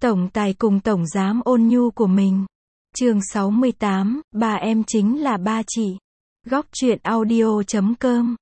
Tổng tài cùng tổng giám ôn nhu của mình. Chương 68, ba em chính là ba chị. Góc truyện audio.com.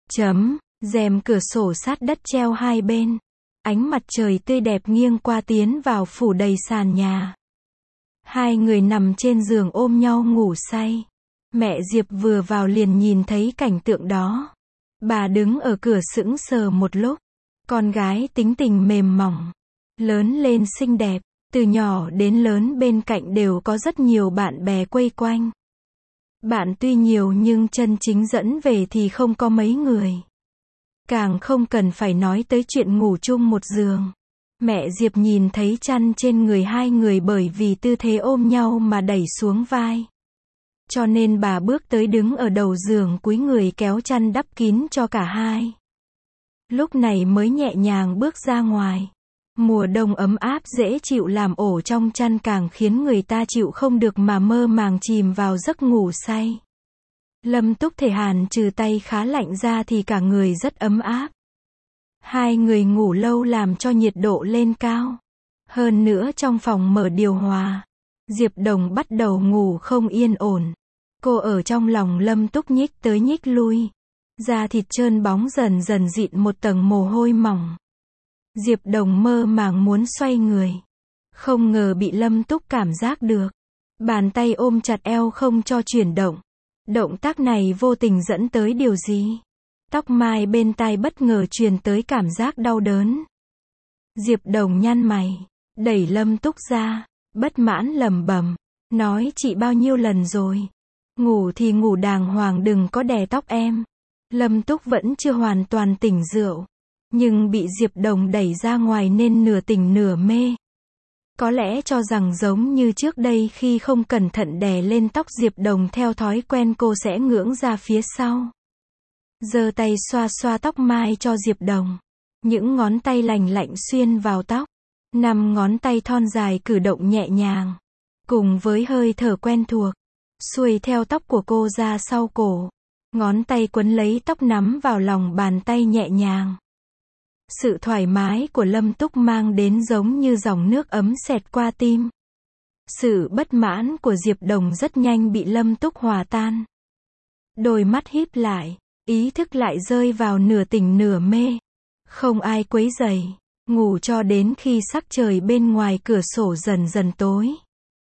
Rèm cửa sổ sát đất treo hai bên. Ánh mặt trời tươi đẹp nghiêng qua tiến vào phủ đầy sàn nhà. Hai người nằm trên giường ôm nhau ngủ say. Mẹ Diệp vừa vào liền nhìn thấy cảnh tượng đó. Bà đứng ở cửa sững sờ một lúc. Con gái tính tình mềm mỏng, lớn lên xinh đẹp, từ nhỏ đến lớn bên cạnh đều có rất nhiều bạn bè quây quanh. Bạn tuy nhiều nhưng chân chính dẫn về thì không có mấy người. Càng không cần phải nói tới chuyện ngủ chung một giường. Mẹ Diệp nhìn thấy chăn trên người hai người bởi vì tư thế ôm nhau mà đẩy xuống vai. Cho nên bà bước tới đứng ở đầu giường cúi người kéo chăn đắp kín cho cả hai. Lúc này mới nhẹ nhàng bước ra ngoài. Mùa đông ấm áp dễ chịu làm ổ trong chăn càng khiến người ta chịu không được mà mơ màng chìm vào giấc ngủ say. Lâm Túc thể hàn trừ tay khá lạnh ra thì cả người rất ấm áp. Hai người ngủ lâu làm cho nhiệt độ lên cao. Hơn nữa trong phòng mở điều hòa. Diệp Đồng bắt đầu ngủ không yên ổn. Cô ở trong lòng Lâm Túc nhích tới nhích lui. Da thịt trơn bóng dần dần dịn một tầng mồ hôi mỏng. Diệp Đồng mơ màng muốn xoay người. Không ngờ bị Lâm Túc cảm giác được. Bàn tay ôm chặt eo không cho chuyển động. Động tác này vô tình dẫn tới điều gì? Tóc mai bên tai bất ngờ truyền tới cảm giác đau đớn. Diệp Đồng nhăn mày, đẩy Lâm Túc ra, bất mãn lẩm bẩm, nói chị bao nhiêu lần rồi. Ngủ thì ngủ đàng hoàng đừng có đè tóc em. Lâm Túc vẫn chưa hoàn toàn tỉnh rượu, nhưng bị Diệp Đồng đẩy ra ngoài nên nửa tỉnh nửa mê. Có lẽ cho rằng giống như trước đây khi không cẩn thận đè lên tóc Diệp Đồng theo thói quen cô sẽ ngưỡng ra phía sau. Giơ tay xoa xoa tóc mai cho Diệp Đồng. Những ngón tay lành lạnh xuyên vào tóc. 5 ngón tay thon dài cử động nhẹ nhàng. Cùng với hơi thở quen thuộc. Xuôi theo tóc của cô ra sau cổ. Ngón tay quấn lấy tóc nắm vào lòng bàn tay nhẹ nhàng. Sự thoải mái của Lâm Túc mang đến giống như dòng nước ấm xẹt qua tim. Sự bất mãn của Diệp Đồng rất nhanh bị Lâm Túc hòa tan. Đôi mắt híp lại, ý thức lại rơi vào nửa tỉnh nửa mê. Không ai quấy rầy, ngủ cho đến khi sắc trời bên ngoài cửa sổ dần dần tối.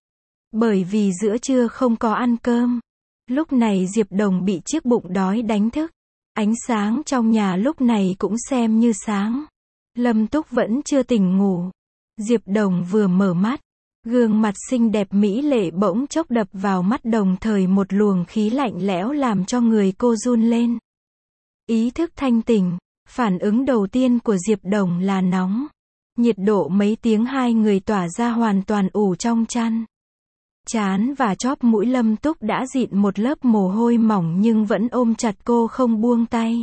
Bởi vì giữa trưa không có ăn cơm. Lúc này Diệp Đồng bị chiếc bụng đói đánh thức. Ánh sáng trong nhà lúc này cũng xem như sáng. Lâm Túc vẫn chưa tỉnh ngủ. Diệp Đồng vừa mở mắt. Gương mặt xinh đẹp mỹ lệ bỗng chốc đập vào mắt đồng thời một luồng khí lạnh lẽo làm cho người cô run lên. Ý thức thanh tỉnh. Phản ứng đầu tiên của Diệp Đồng là nóng. Nhiệt độ mấy tiếng hai người tỏa ra hoàn toàn ủ trong chăn. Trán và chóp mũi Lâm Túc đã dịn một lớp mồ hôi mỏng nhưng vẫn ôm chặt cô không buông tay.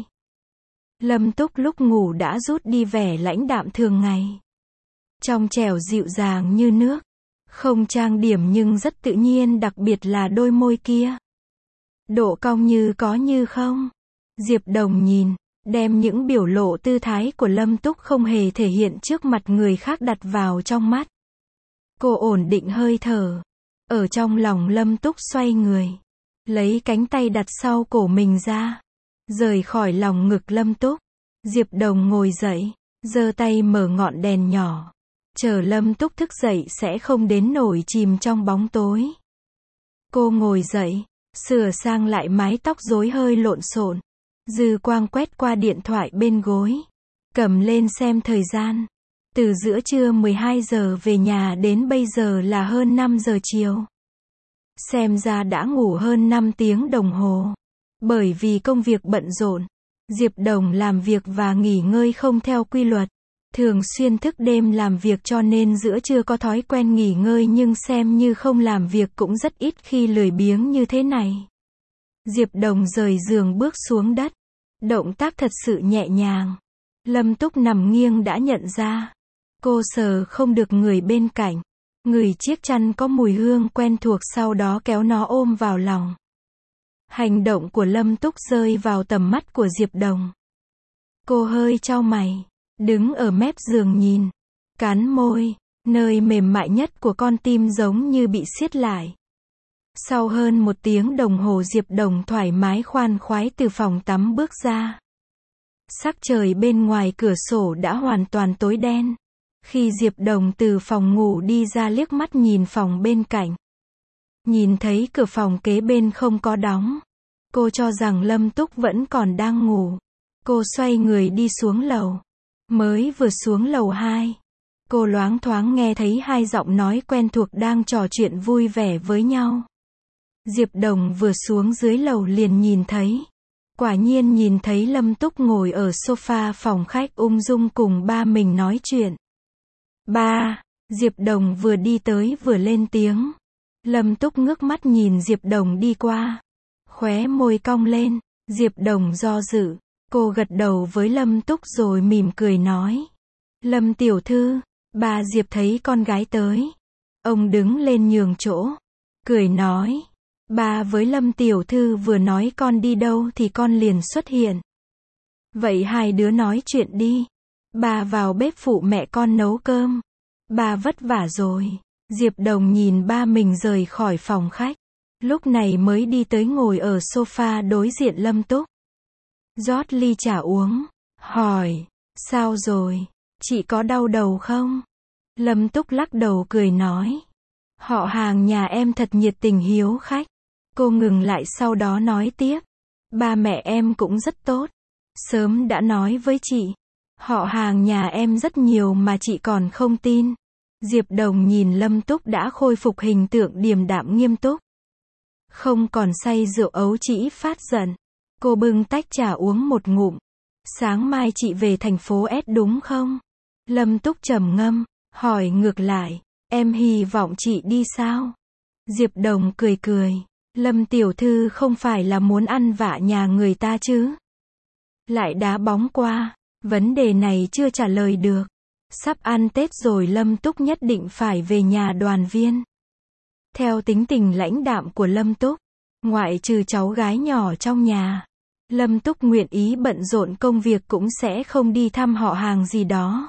Lâm Túc lúc ngủ đã rút đi vẻ lãnh đạm thường ngày. Trong trẻo dịu dàng như nước. Không trang điểm nhưng rất tự nhiên, đặc biệt là đôi môi kia. Độ cong như có như không. Diệp Đồng nhìn, đem những biểu lộ tư thái của Lâm Túc không hề thể hiện trước mặt người khác đặt vào trong mắt. Cô ổn định hơi thở. Ở trong lòng Lâm Túc xoay người. Lấy cánh tay đặt sau cổ mình ra. Rời khỏi lòng ngực Lâm Túc. Diệp Đồng ngồi dậy. Giơ tay mở ngọn đèn nhỏ. Chờ Lâm Túc thức dậy sẽ không đến nổi chìm trong bóng tối. Cô ngồi dậy. Sửa sang lại mái tóc rối hơi lộn xộn. Dư quang quét qua điện thoại bên gối. Cầm lên xem thời gian. Từ giữa trưa 12 giờ về nhà đến bây giờ là hơn 5 giờ chiều. Xem ra đã ngủ hơn 5 tiếng đồng hồ. Bởi vì công việc bận rộn, Diệp Đồng làm việc và nghỉ ngơi không theo quy luật. Thường xuyên thức đêm làm việc cho nên giữa trưa có thói quen nghỉ ngơi nhưng xem như không làm việc cũng rất ít khi lười biếng như thế này. Diệp Đồng rời giường bước xuống đất. Động tác thật sự nhẹ nhàng. Lâm Túc nằm nghiêng đã nhận ra. Cô sờ không được người bên cạnh. Ngửi chiếc chăn có mùi hương quen thuộc sau đó kéo nó ôm vào lòng. Hành động của Lâm Túc rơi vào tầm mắt của Diệp Đồng. Cô hơi chau mày. Đứng ở mép giường nhìn. Cắn môi. Nơi mềm mại nhất của con tim giống như bị siết lại. Sau hơn 1 tiếng đồng hồ Diệp Đồng thoải mái khoan khoái từ phòng tắm bước ra. Sắc trời bên ngoài cửa sổ đã hoàn toàn tối đen. Khi Diệp Đồng từ phòng ngủ đi ra liếc mắt nhìn phòng bên cạnh. Nhìn thấy cửa phòng kế bên không có đóng. Cô cho rằng Lâm Túc vẫn còn đang ngủ. Cô xoay người đi xuống lầu. Mới vừa xuống lầu 2. Cô loáng thoáng nghe thấy 2 giọng nói quen thuộc đang trò chuyện vui vẻ với nhau. Diệp Đồng vừa xuống dưới lầu liền nhìn thấy. Quả nhiên nhìn thấy Lâm Túc ngồi ở sofa phòng khách ung dung cùng ba mình nói chuyện. Ba, Diệp Đồng vừa đi tới vừa lên tiếng. Lâm Túc ngước mắt nhìn Diệp Đồng đi qua. Khóe môi cong lên, Diệp Đồng do dự. Cô gật đầu với Lâm Túc rồi mỉm cười nói. Lâm tiểu thư, bà Diệp thấy con gái tới. Ông đứng lên nhường chỗ. Cười nói. Bà với Lâm tiểu thư vừa nói con đi đâu thì con liền xuất hiện. Vậy hai đứa nói chuyện đi. Bà vào bếp phụ mẹ con nấu cơm. Bà vất vả rồi. Diệp Đồng nhìn ba mình rời khỏi phòng khách. Lúc này mới đi tới ngồi ở sofa đối diện Lâm Túc. Rót ly trà uống. Hỏi. Sao rồi? Chị có đau đầu không? Lâm Túc lắc đầu cười nói. Họ hàng nhà em thật nhiệt tình hiếu khách. Cô ngừng lại sau đó nói tiếp. Ba mẹ em cũng rất tốt. Sớm đã nói với chị. Họ hàng nhà em rất nhiều mà chị còn không tin. Diệp Đồng nhìn Lâm Túc đã khôi phục hình tượng điềm đạm nghiêm túc. Không còn say rượu ấu trĩ phát giận. Cô bưng tách trà uống một ngụm. Sáng mai chị về thành phố S đúng không? Lâm Túc trầm ngâm, hỏi ngược lại. Em hy vọng chị đi sao? Diệp Đồng cười cười. Lâm tiểu thư không phải là muốn ăn vạ nhà người ta chứ? Lại đá bóng qua. Vấn đề này chưa trả lời được. Sắp ăn Tết rồi Lâm Túc nhất định phải về nhà đoàn viên. Theo tính tình lãnh đạm của Lâm Túc, ngoại trừ cháu gái nhỏ trong nhà, Lâm Túc nguyện ý bận rộn công việc cũng sẽ không đi thăm họ hàng gì đó.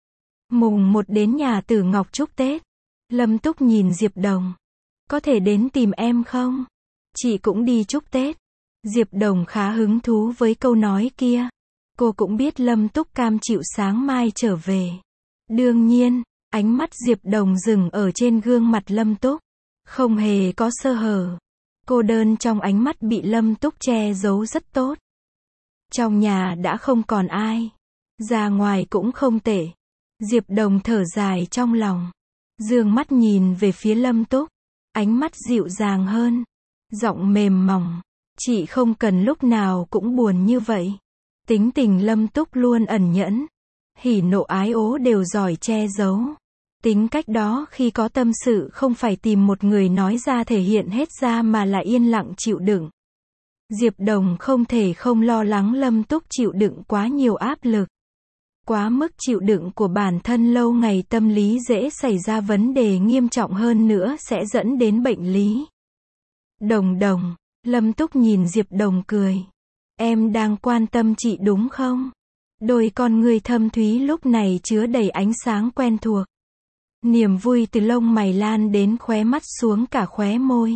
Mùng 1 đến nhà Tử Ngọc chúc Tết. Lâm Túc nhìn Diệp Đồng. Có thể đến tìm em không? Chị cũng đi chúc Tết. Diệp Đồng khá hứng thú với câu nói kia. Cô cũng biết Lâm Túc cam chịu sáng mai trở về. Đương nhiên, ánh mắt Diệp Đồng dừng ở trên gương mặt Lâm Túc. Không hề có sơ hở. Cô đơn trong ánh mắt bị Lâm Túc che giấu rất tốt. Trong nhà đã không còn ai. Ra ngoài cũng không tệ. Diệp Đồng thở dài trong lòng. Dương mắt nhìn về phía Lâm Túc. Ánh mắt dịu dàng hơn. Giọng mềm mỏng. Chị không cần lúc nào cũng buồn như vậy. Tính tình Lâm Túc luôn ẩn nhẫn. Hỉ nộ ái ố đều giỏi che giấu. Tính cách đó khi có tâm sự không phải tìm một người nói ra thể hiện hết ra mà là yên lặng chịu đựng. Diệp Đồng không thể không lo lắng Lâm Túc chịu đựng quá nhiều áp lực. Quá mức chịu đựng của bản thân lâu ngày tâm lý dễ xảy ra vấn đề nghiêm trọng hơn nữa sẽ dẫn đến bệnh lý. Đồng Đồng, Lâm Túc nhìn Diệp Đồng cười. Em đang quan tâm chị đúng không? Đôi con ngươi thâm thúy lúc này chứa đầy ánh sáng quen thuộc. Niềm vui từ lông mày lan đến khóe mắt xuống cả khóe môi.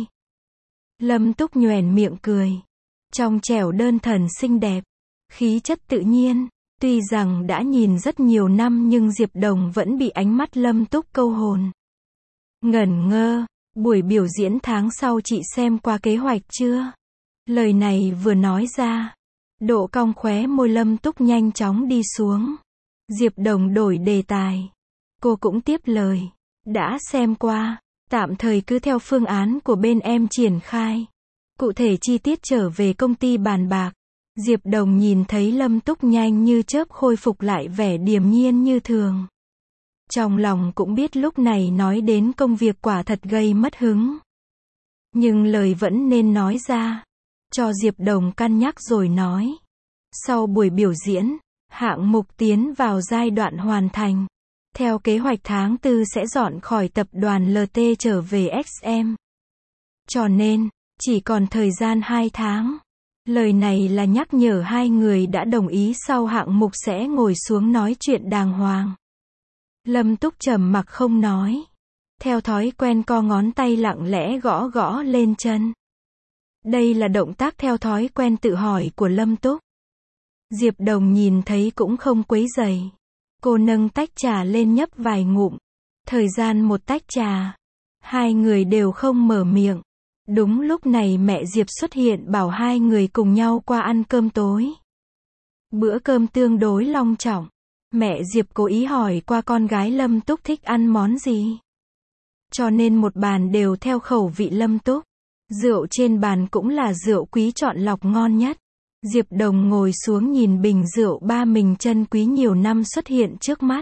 Lâm Túc nhoẻn miệng cười. Trong trẻo đơn thuần xinh đẹp. Khí chất tự nhiên. Tuy rằng đã nhìn rất nhiều năm nhưng Diệp Đồng vẫn bị ánh mắt Lâm Túc câu hồn. Ngẩn ngơ. Buổi biểu diễn tháng sau chị xem qua kế hoạch chưa? Lời này vừa nói ra. Độ cong khóe môi Lâm Túc nhanh chóng đi xuống. Diệp Đồng đổi đề tài. Cô cũng tiếp lời. Đã xem qua. Tạm thời cứ theo phương án của bên em triển khai. Cụ thể chi tiết trở về công ty bàn bạc. Diệp Đồng nhìn thấy Lâm Túc nhanh như chớp khôi phục lại vẻ điềm nhiên như thường. Trong lòng cũng biết lúc này nói đến công việc quả thật gây mất hứng. Nhưng lời vẫn nên nói ra. Cho Diệp Đồng cân nhắc rồi nói. Sau buổi biểu diễn, hạng mục tiến vào giai đoạn hoàn thành. Theo kế hoạch tháng 4 sẽ dọn khỏi tập đoàn LT trở về XM. Cho nên, chỉ còn thời gian 2 tháng. Lời này là nhắc nhở hai người đã đồng ý sau hạng mục sẽ ngồi xuống nói chuyện đàng hoàng. Lâm Túc trầm mặc không nói. Theo thói quen co ngón tay lặng lẽ gõ gõ lên chân. Đây là động tác theo thói quen tự hỏi của Lâm Túc. Diệp Đồng nhìn thấy cũng không quấy rầy. Cô nâng tách trà lên nhấp vài ngụm. Thời gian một tách trà. Hai người đều không mở miệng. Đúng lúc này mẹ Diệp xuất hiện bảo hai người cùng nhau qua ăn cơm tối. Bữa cơm tương đối long trọng. Mẹ Diệp cố ý hỏi qua con gái Lâm Túc thích ăn món gì. Cho nên một bàn đều theo khẩu vị Lâm Túc. Rượu trên bàn cũng là rượu quý chọn lọc ngon nhất. Diệp Đồng ngồi xuống nhìn bình rượu ba mình chân quý nhiều năm xuất hiện trước mắt.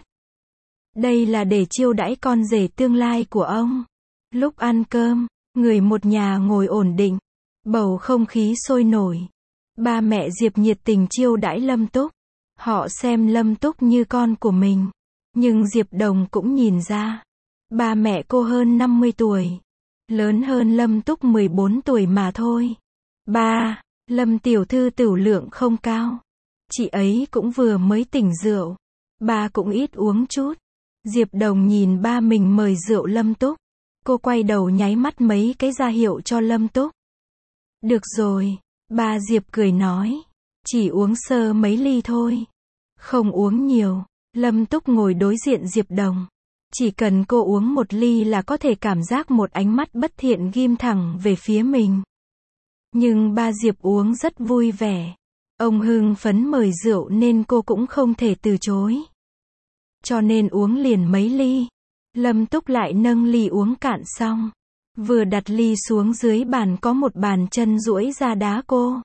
Đây là để chiêu đãi con rể tương lai của ông. Lúc ăn cơm, người một nhà ngồi ổn định. Bầu không khí sôi nổi. Ba mẹ Diệp nhiệt tình chiêu đãi Lâm Túc. Họ xem Lâm Túc như con của mình. Nhưng Diệp Đồng cũng nhìn ra. Ba mẹ cô hơn 50 tuổi. Lớn hơn Lâm Túc 14 tuổi mà thôi. Ba, Lâm tiểu thư tửu lượng không cao. Chị ấy cũng vừa mới tỉnh rượu. Ba cũng ít uống chút. Diệp Đồng nhìn ba mình mời rượu Lâm Túc. Cô quay đầu nháy mắt mấy cái ra hiệu cho Lâm Túc. Được rồi. Ba Diệp cười nói. Chỉ uống sơ mấy ly thôi. Không uống nhiều. Lâm Túc ngồi đối diện Diệp Đồng. Chỉ cần cô uống một ly là có thể cảm giác một ánh mắt bất thiện ghim thẳng về phía mình. Nhưng ba Diệp uống rất vui vẻ. Ông hưng phấn mời rượu nên cô cũng không thể từ chối. Cho nên uống liền mấy ly. Lâm Túc lại nâng ly uống cạn xong. Vừa đặt ly xuống dưới bàn có một bàn chân duỗi ra đá cô.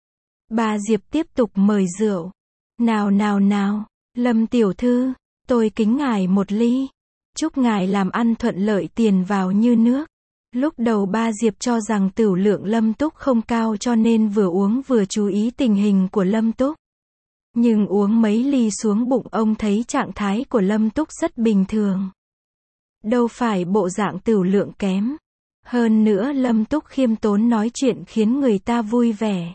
Ba Diệp tiếp tục mời rượu. Nào nào nào, Lâm tiểu thư, tôi kính ngài một ly. Chúc ngài làm ăn thuận lợi tiền vào như nước. Lúc đầu ba Diệp cho rằng tửu lượng Lâm Túc không cao cho nên vừa uống vừa chú ý tình hình của Lâm Túc. Nhưng uống mấy ly xuống bụng ông thấy trạng thái của Lâm Túc rất bình thường. Đâu phải bộ dạng tửu lượng kém. Hơn nữa Lâm Túc khiêm tốn nói chuyện khiến người ta vui vẻ.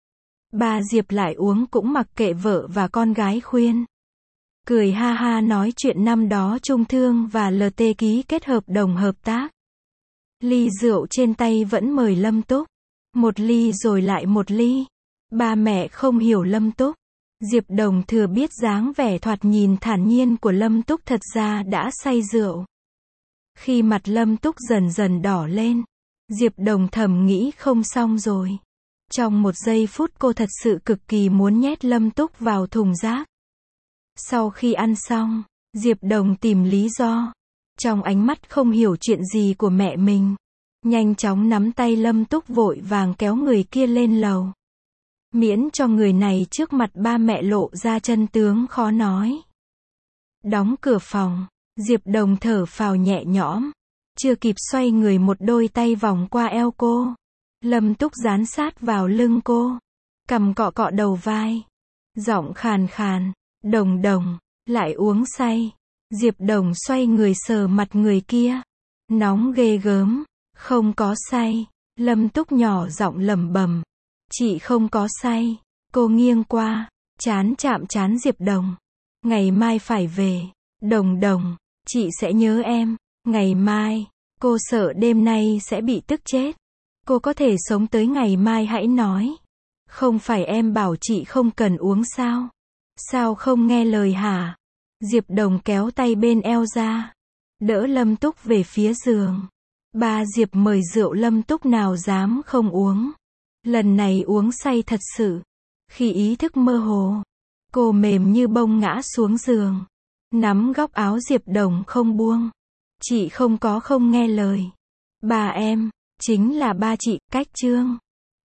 Ba Diệp lại uống cũng mặc kệ vợ và con gái khuyên. Cười ha ha nói chuyện năm đó Trung Thương và LT ký kết hợp đồng hợp tác. Ly rượu trên tay vẫn mời Lâm Túc. Một ly rồi lại một ly. Ba mẹ không hiểu Lâm Túc. Diệp Đồng thừa biết dáng vẻ thoạt nhìn thản nhiên của Lâm Túc thật ra đã say rượu. Khi mặt Lâm Túc dần dần đỏ lên, Diệp Đồng thầm nghĩ không xong rồi. Trong một giây phút cô thật sự cực kỳ muốn nhét Lâm Túc vào thùng rác. Sau khi ăn xong, Diệp Đồng tìm lý do. Trong ánh mắt không hiểu chuyện gì của mẹ mình. Nhanh chóng nắm tay Lâm Túc vội vàng kéo người kia lên lầu. Miễn cho người này trước mặt ba mẹ lộ ra chân tướng khó nói. Đóng cửa phòng, Diệp Đồng thở phào nhẹ nhõm. Chưa kịp xoay người một đôi tay vòng qua eo cô. Lâm Túc dán sát vào lưng cô. Cằm cọ cọ đầu vai. Giọng khàn khàn. Đồng Đồng, lại uống say. Diệp Đồng xoay người sờ mặt người kia. Nóng ghê gớm. Không có say. Lâm Túc nhỏ giọng lẩm bẩm. Chị không có say. Cô nghiêng qua. Chán chạm chán Diệp Đồng. Ngày mai phải về. Đồng Đồng, chị sẽ nhớ em. Ngày mai. Cô sợ đêm nay sẽ bị tức chết. Cô có thể sống tới ngày mai hãy nói. Không phải em bảo chị không cần uống sao? Sao không nghe lời hả? Diệp Đồng kéo tay bên eo ra. Đỡ Lâm Túc về phía giường. Ba Diệp mời rượu Lâm Túc nào dám không uống. Lần này uống say thật sự. Khi ý thức mơ hồ, cô mềm như bông ngã xuống giường. Nắm góc áo Diệp Đồng không buông. Chị không nghe lời. Ba em, chính là ba chị, cách Trương.